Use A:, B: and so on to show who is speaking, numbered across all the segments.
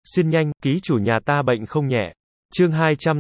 A: Xuyên nhanh, ký chủ nhà ta bệnh không nhẹ. Chương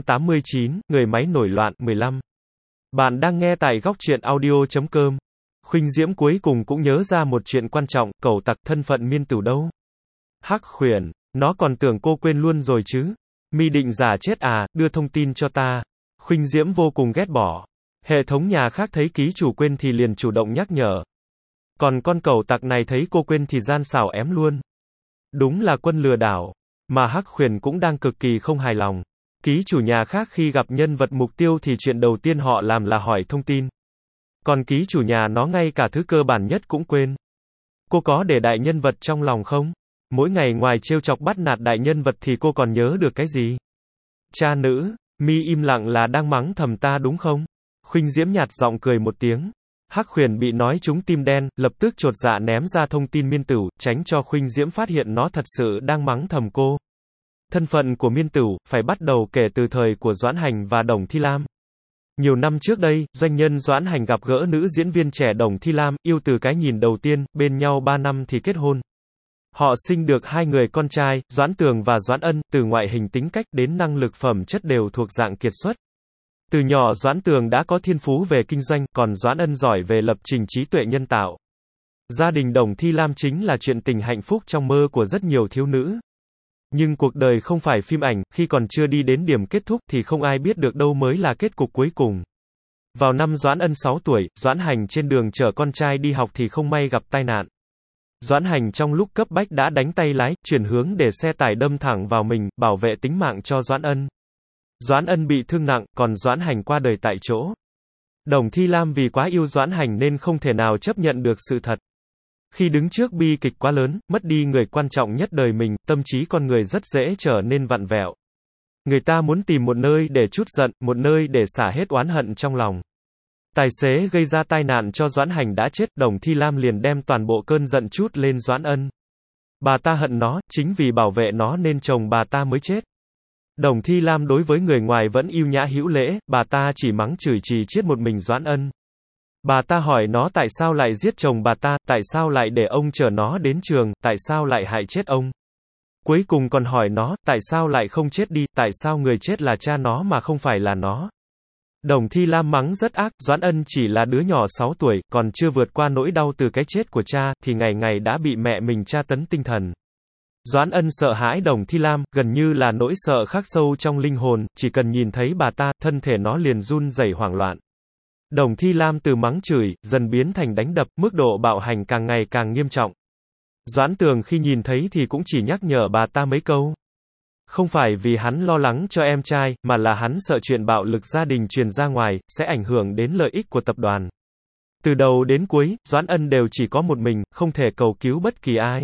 A: 289, người máy nổi loạn, 15. Bạn đang nghe tại góc truyện audio.com. Khuynh Diễm cuối cùng cũng nhớ ra một chuyện quan trọng, cẩu tặc thân phận Miên Tử đâu? Hắc Khuyển, nó còn tưởng cô quên luôn rồi chứ. Mi định giả chết à, đưa thông tin cho ta. Khuynh Diễm vô cùng ghét bỏ. Hệ thống nhà khác thấy ký chủ quên thì liền chủ động nhắc nhở. Còn con cẩu tặc này thấy cô quên thì gian xảo ém luôn. Đúng là quân lừa đảo. Mà Hắc Khuyển cũng đang cực kỳ không hài lòng. Ký chủ nhà khác khi gặp nhân vật mục tiêu thì chuyện đầu tiên họ làm là hỏi thông tin. Còn ký chủ nhà nó ngay cả thứ cơ bản nhất cũng quên. Cô có để đại nhân vật trong lòng không? Mỗi ngày ngoài trêu chọc bắt nạt đại nhân vật thì cô còn nhớ được cái gì? Cha nữ, Mi im lặng là đang mắng thầm ta đúng không? Khuynh Diễm nhạt giọng cười một tiếng. Hắc Khuyển bị nói trúng tim đen, lập tức chột dạ ném ra thông tin Miên Tử, tránh cho Khuynh Diễm phát hiện nó thật sự đang mắng thầm cô. Thân phận của Miên Tử, phải bắt đầu kể từ thời của Doãn Hành và Đồng Thi Lam. Nhiều năm trước đây, doanh nhân Doãn Hành gặp gỡ nữ diễn viên trẻ Đồng Thi Lam, yêu từ cái nhìn đầu tiên, bên nhau 3 năm thì kết hôn. Họ sinh được 2 người con trai, Doãn Tường và Doãn Ân, từ ngoại hình tính cách đến năng lực phẩm chất đều thuộc dạng kiệt xuất. Từ nhỏ Doãn Tường đã có thiên phú về kinh doanh, còn Doãn Ân giỏi về lập trình trí tuệ nhân tạo. Gia đình Đồng Thi Lam chính là chuyện tình hạnh phúc trong mơ của rất nhiều thiếu nữ. Nhưng cuộc đời không phải phim ảnh, khi còn chưa đi đến điểm kết thúc thì không ai biết được đâu mới là kết cục cuối cùng. Vào năm Doãn Ân 6 tuổi, Doãn Hành trên đường chở con trai đi học thì không may gặp tai nạn. Doãn Hành trong lúc cấp bách đã đánh tay lái, chuyển hướng để xe tải đâm thẳng vào mình, bảo vệ tính mạng cho Doãn Ân. Doãn Ân bị thương nặng, còn Doãn Hành qua đời tại chỗ. Đồng Thi Lam vì quá yêu Doãn Hành nên không thể nào chấp nhận được sự thật. Khi đứng trước bi kịch quá lớn, mất đi người quan trọng nhất đời mình, tâm trí con người rất dễ trở nên vặn vẹo. Người ta muốn tìm một nơi để trút giận, một nơi để xả hết oán hận trong lòng. Tài xế gây ra tai nạn cho Doãn Hành đã chết, Đồng Thi Lam liền đem toàn bộ cơn giận trút lên Doãn Ân. Bà ta hận nó, chính vì bảo vệ nó nên chồng bà ta mới chết. Đồng Thi Lam đối với người ngoài vẫn yêu nhã hữu lễ, bà ta chỉ mắng chửi chỉ chiết một mình Doãn Ân. Bà ta hỏi nó tại sao lại giết chồng bà ta, tại sao lại để ông chở nó đến trường, tại sao lại hại chết ông. Cuối cùng còn hỏi nó, tại sao lại không chết đi, tại sao người chết là cha nó mà không phải là nó. Đồng Thi Lam mắng rất ác, Doãn Ân chỉ là đứa nhỏ 6 tuổi, còn chưa vượt qua nỗi đau từ cái chết của cha, thì ngày ngày đã bị mẹ mình tra tấn tinh thần. Doãn Ân sợ hãi Đồng Thi Lam, gần như là nỗi sợ khắc sâu trong linh hồn, chỉ cần nhìn thấy bà ta, thân thể nó liền run rẩy hoảng loạn. Đồng Thi Lam từ mắng chửi, dần biến thành đánh đập, mức độ bạo hành càng ngày càng nghiêm trọng. Doãn Tường khi nhìn thấy thì cũng chỉ nhắc nhở bà ta mấy câu. Không phải vì hắn lo lắng cho em trai, mà là hắn sợ chuyện bạo lực gia đình truyền ra ngoài, sẽ ảnh hưởng đến lợi ích của tập đoàn. Từ đầu đến cuối, Doãn Ân đều chỉ có một mình, không thể cầu cứu bất kỳ ai.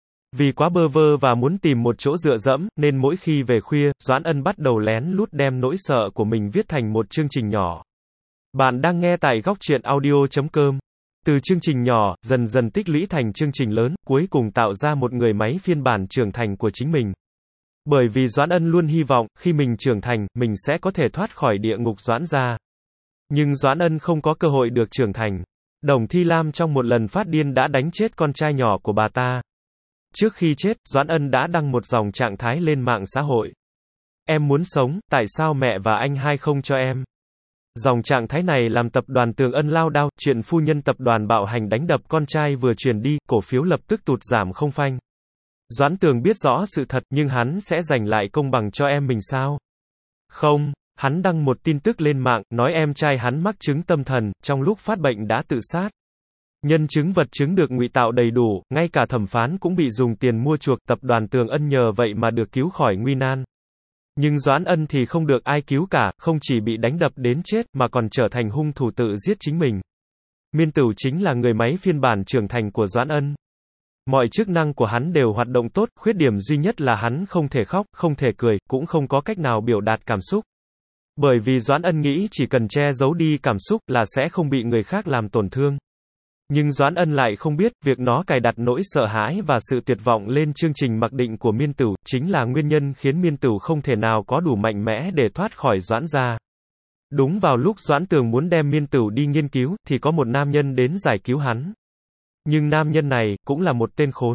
A: Vì quá bơ vơ và muốn tìm một chỗ dựa dẫm, nên mỗi khi về khuya, Doãn Ân bắt đầu lén lút đem nỗi sợ của mình viết thành một chương trình nhỏ. Bạn đang nghe tại góc truyện audio.com. Từ chương trình nhỏ, dần dần tích lũy thành chương trình lớn, cuối cùng tạo ra một người máy phiên bản trưởng thành của chính mình. Bởi vì Doãn Ân luôn hy vọng, khi mình trưởng thành, mình sẽ có thể thoát khỏi địa ngục Doãn gia. Nhưng Doãn Ân không có cơ hội được trưởng thành. Đồng Thi Lam trong một lần phát điên đã đánh chết con trai nhỏ của bà ta. Trước khi chết, Doãn Ân đã đăng một dòng trạng thái lên mạng xã hội. Em muốn sống, tại sao mẹ và anh hai không cho em? Dòng trạng thái này làm tập đoàn Tường Ân lao đao, chuyện phu nhân tập đoàn bạo hành đánh đập con trai vừa truyền đi, cổ phiếu lập tức tụt giảm không phanh. Doãn Tường biết rõ sự thật, nhưng hắn sẽ giành lại công bằng cho em mình sao? Không, hắn đăng một tin tức lên mạng, nói em trai hắn mắc chứng tâm thần, trong lúc phát bệnh đã tự sát. Nhân chứng vật chứng được ngụy tạo đầy đủ, ngay cả thẩm phán cũng bị dùng tiền mua chuộc, tập đoàn Tường Ân nhờ vậy mà được cứu khỏi nguy nan. Nhưng Doãn Ân thì không được ai cứu cả, không chỉ bị đánh đập đến chết, mà còn trở thành hung thủ tự giết chính mình. Miên Tử chính là người máy phiên bản trưởng thành của Doãn Ân. Mọi chức năng của hắn đều hoạt động tốt, khuyết điểm duy nhất là hắn không thể khóc, không thể cười, cũng không có cách nào biểu đạt cảm xúc. Bởi vì Doãn Ân nghĩ chỉ cần che giấu đi cảm xúc là sẽ không bị người khác làm tổn thương. Nhưng Doãn Ân lại không biết, việc nó cài đặt nỗi sợ hãi và sự tuyệt vọng lên chương trình mặc định của Miên Tử, chính là nguyên nhân khiến Miên Tử không thể nào có đủ mạnh mẽ để thoát khỏi Doãn gia. Đúng vào lúc Doãn Tường muốn đem Miên Tử đi nghiên cứu, thì có một nam nhân đến giải cứu hắn. Nhưng nam nhân này, cũng là một tên khốn.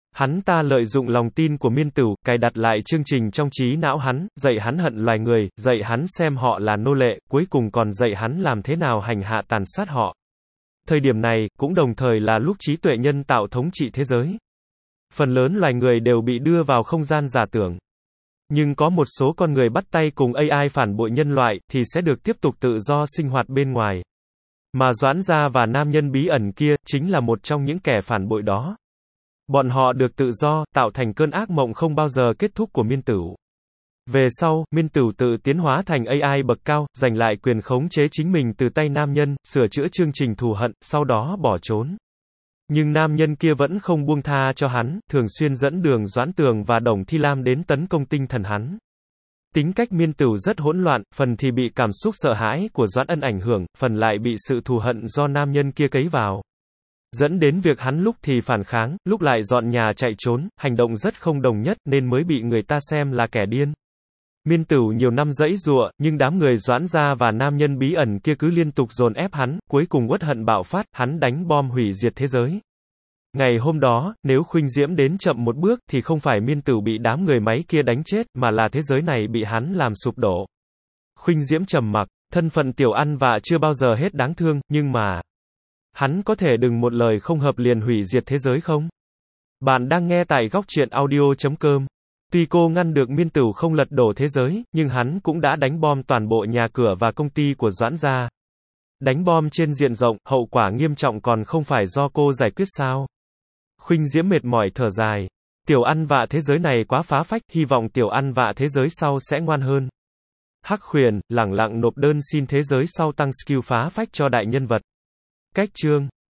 A: Hắn ta lợi dụng lòng tin của Miên Tửu, cài đặt lại chương trình trong trí não hắn, dạy hắn hận loài người, dạy hắn xem họ là nô lệ, cuối cùng còn dạy hắn làm thế nào hành hạ tàn sát họ. Thời điểm này, cũng đồng thời là lúc trí tuệ nhân tạo thống trị thế giới. Phần lớn loài người đều bị đưa vào không gian giả tưởng. Nhưng có một số con người bắt tay cùng AI phản bội nhân loại, thì sẽ được tiếp tục tự do sinh hoạt bên ngoài. Mà Doãn Gia và nam nhân bí ẩn kia, chính là một trong những kẻ phản bội đó. Bọn họ được tự do, tạo thành cơn ác mộng không bao giờ kết thúc của Miên Tửu. Về sau, Miên Tửu tự tiến hóa thành AI bậc cao, giành lại quyền khống chế chính mình từ tay nam nhân, sửa chữa chương trình thù hận, sau đó bỏ trốn. Nhưng nam nhân kia vẫn không buông tha cho hắn, thường xuyên dẫn Đường Doãn Tường và Đồng Thi Lam đến tấn công tinh thần hắn. Tính cách Miên Tửu rất hỗn loạn, phần thì bị cảm xúc sợ hãi của Doãn Ân ảnh hưởng, phần lại bị sự thù hận do nam nhân kia cấy vào. Dẫn đến việc hắn lúc thì phản kháng, lúc lại dọn nhà chạy trốn, hành động rất không đồng nhất nên mới bị người ta xem là kẻ điên. Miên Tửu nhiều năm giãy giụa, nhưng đám người Doãn Gia và nam nhân bí ẩn kia cứ liên tục dồn ép hắn, cuối cùng uất hận bạo phát, hắn đánh bom hủy diệt thế giới. Ngày hôm đó, nếu Khuynh Diễm đến chậm một bước thì không phải Miên Tửu bị đám người máy kia đánh chết, mà là thế giới này bị hắn làm sụp đổ. Khuynh Diễm trầm mặc, thân phận tiểu ăn vạ chưa bao giờ hết đáng thương, nhưng mà hắn có thể đừng một lời không hợp liền hủy diệt thế giới không? Bạn đang nghe tại góc truyện audio.com. Tuy cô ngăn được Miên Tửu không lật đổ thế giới, nhưng hắn cũng đã đánh bom toàn bộ nhà cửa và công ty của Doãn Gia. Đánh bom trên diện rộng, hậu quả nghiêm trọng còn không phải do cô giải quyết sao? Khuynh Diễm mệt mỏi thở dài. Tiểu ăn vạ thế giới này quá phá phách, hy vọng tiểu ăn vạ thế giới sau sẽ ngoan hơn. Hắc Huyền, lẳng lặng nộp đơn xin thế giới sau tăng skill phá phách cho đại nhân vật. Cách chương